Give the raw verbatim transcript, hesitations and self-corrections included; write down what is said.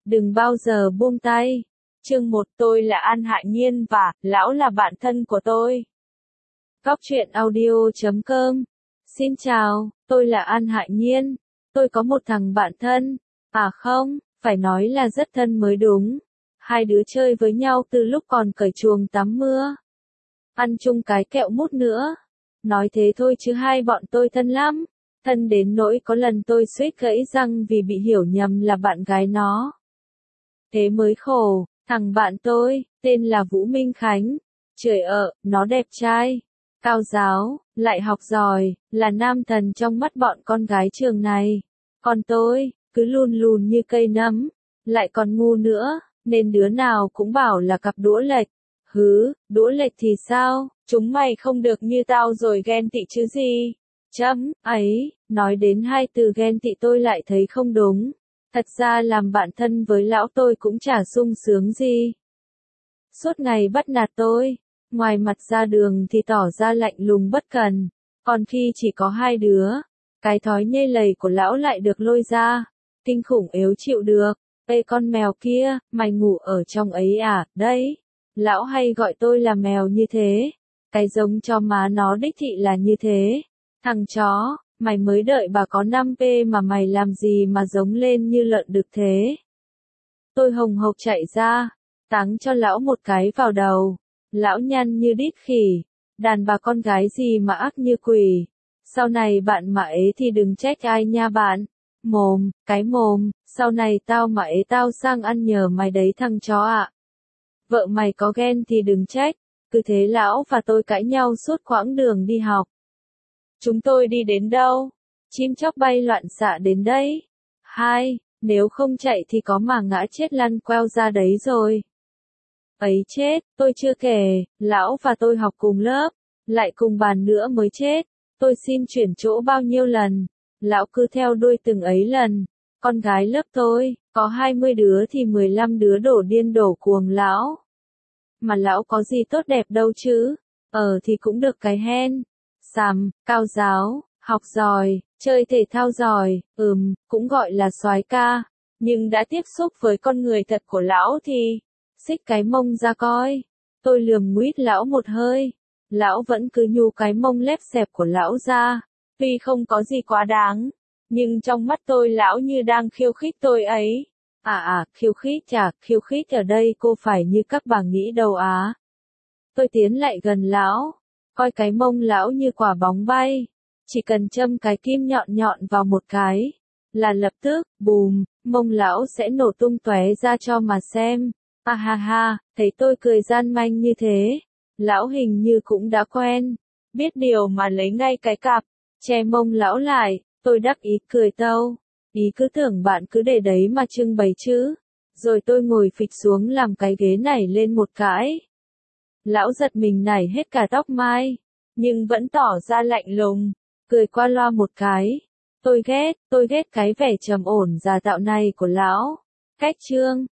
đừng bao giờ buông tay. Chương một, tôi là An Hại Nhiên và lão là bạn thân của tôi. Góc truyện audio chấm com. Xin chào, tôi là An Hại Nhiên. Tôi có một thằng bạn thân. À không, phải nói là rất thân mới đúng. Hai đứa chơi với nhau từ lúc còn cởi chuồng tắm mưa. Ăn chung cái kẹo mút nữa. Nói thế thôi chứ hai bọn tôi thân lắm. Thân đến nỗi có lần tôi suýt gãy răng vì bị hiểu nhầm là bạn gái nó. Thế mới khổ, thằng bạn tôi, tên là Vũ Minh Khánh. Trời ạ, nó đẹp trai, cao ráo, lại học giỏi, là nam thần trong mắt bọn con gái trường này. Còn tôi, cứ lùn lùn như cây nấm, lại còn ngu nữa, nên đứa nào cũng bảo là cặp đũa lệch. Hứ, đũa lệch thì sao, chúng mày không được như tao rồi ghen tị chứ gì. Chấm, ấy, nói đến hai từ ghen tị tôi lại thấy không đúng. Thật ra làm bạn thân với lão tôi cũng chả sung sướng gì. Suốt ngày bắt nạt tôi, ngoài mặt ra đường thì tỏ ra lạnh lùng bất cần, còn khi chỉ có hai đứa, cái thói nhê lầy của lão lại được lôi ra, kinh khủng yếu chịu được. Ê con mèo kia, mày ngủ ở trong ấy à, đấy, lão hay gọi tôi là mèo như thế, cái giống cho má nó đích thị là như thế. Thằng chó, mày mới đợi bà có năm p mà mày làm gì mà giống lên như lợn đực thế. Tôi hồng hộc chạy ra, táng cho lão một cái vào đầu. Lão nhăn như đít khỉ, đàn bà con gái gì mà ác như quỷ. Sau này bạn mà ế thì đừng trách ai nha bạn. Mồm, cái mồm, sau này tao mà ế tao sang ăn nhờ mày đấy thằng chó ạ. Vợ mày có ghen thì đừng trách. Cứ thế lão và tôi cãi nhau suốt quãng đường đi học. Chúng tôi đi đến đâu? Chim chóc bay loạn xạ đến đấy. Hai, nếu không chạy thì có mà ngã chết lăn queo ra đấy rồi. Ấy chết, tôi chưa kể, lão và tôi học cùng lớp, lại cùng bàn nữa mới chết. Tôi xin chuyển chỗ bao nhiêu lần, lão cứ theo đuôi từng ấy lần. Con gái lớp tôi, có hai mươi đứa thì mười lăm đứa đổ điên đổ cuồng lão. Mà lão có gì tốt đẹp đâu chứ, ờ thì cũng được cái hen. Sằm, cao giáo, học giỏi, chơi thể thao giỏi, ừm, cũng gọi là soái ca. Nhưng đã tiếp xúc với con người thật của lão thì, xích cái mông ra coi. Tôi lườm nguýt lão một hơi. Lão vẫn cứ nhu cái mông lép xẹp của lão ra. Tuy không có gì quá đáng, nhưng trong mắt tôi lão như đang khiêu khích tôi ấy. À à, khiêu khích chả, khiêu khích ở đây cô phải như các bà nghĩ đâu á. Tôi tiến lại gần lão, coi cái mông lão như quả bóng bay. Chỉ cần châm cái kim nhọn nhọn vào một cái, là lập tức, bùm, mông lão sẽ nổ tung tóe ra cho mà xem. À ha ha, thấy tôi cười gian manh như thế, lão hình như cũng đã quen, biết điều mà lấy ngay cái cặp, che mông lão lại, tôi đắc ý cười tâu, ý cứ tưởng bạn cứ để đấy mà trưng bày chứ. Rồi tôi ngồi phịch xuống làm cái ghế nảy lên một cái. Lão giật mình nảy hết cả tóc mai, nhưng vẫn tỏ ra lạnh lùng, cười qua loa một cái. Tôi ghét, tôi ghét cái vẻ trầm ổn già tạo này của lão. Cách chương